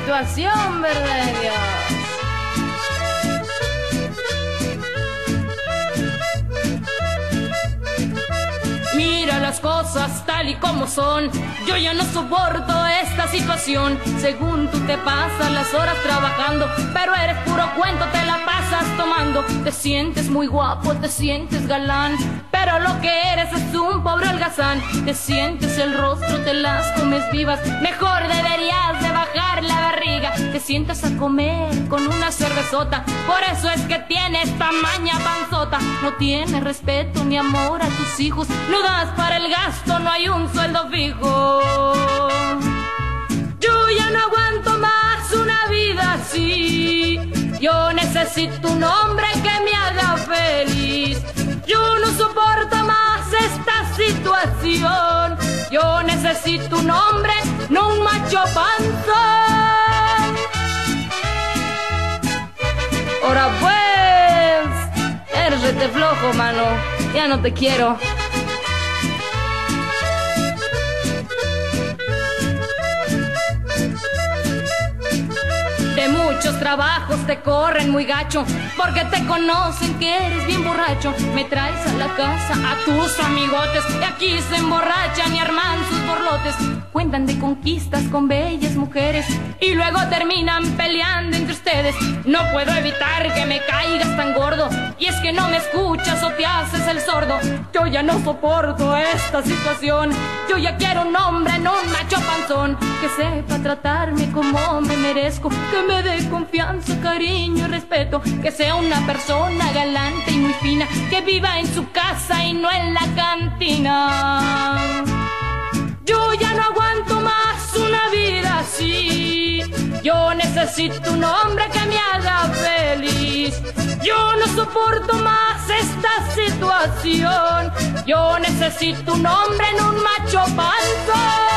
situación, verdad de Dios. Mira las cosas tal y como son. Yo ya no soporto esta situación. Según tú te pasas las horas trabajando, pero eres puro cuento, te la pasas tomando. Te sientes muy guapo, te sientes galán, pero lo que eres es un pobre holgazán. Te sientes el rostro, te las comes vivas. Mejor deberías de bajar la barriga. Te sientas a comer con una cervezota. Por eso es que tienes tamaña panzota. No tienes respeto ni amor a tus hijos. No das para el gasto, no hay un sueldo fijo. Yo ya no aguanto más una vida así. Yo necesito un hombre que me haga feliz. Yo no soporto más esta situación. Yo necesito un hombre, no un macho panzón. Ahora pues, eres rete flojo, mano. Ya no te quiero. De muchos trabajos te corren muy gacho, porque te conocen que eres bien borracho. Me traes a la casa a tus amigotes, y aquí se emborrachan y arman sus borlotes. Cuentan de conquistas con bellas mujeres, y luego terminan peleando entre ustedes. No puedo evitar que me caigas tan gordo, y es que no me escuchas o te haces el sordo. Yo ya no soporto esta situación. Yo ya quiero un hombre, no un macho panzón, que sepa tratarme como me merezco, que me dé confianza, cariño y respeto, que sea una persona galante y muy fina, que viva en su casa y no en la cantina. Yo ya no aguanto más una vida así. Yo necesito un hombre que me haga feliz. Yo no soporto más esta situación. Yo necesito un hombre, no un macho panzón.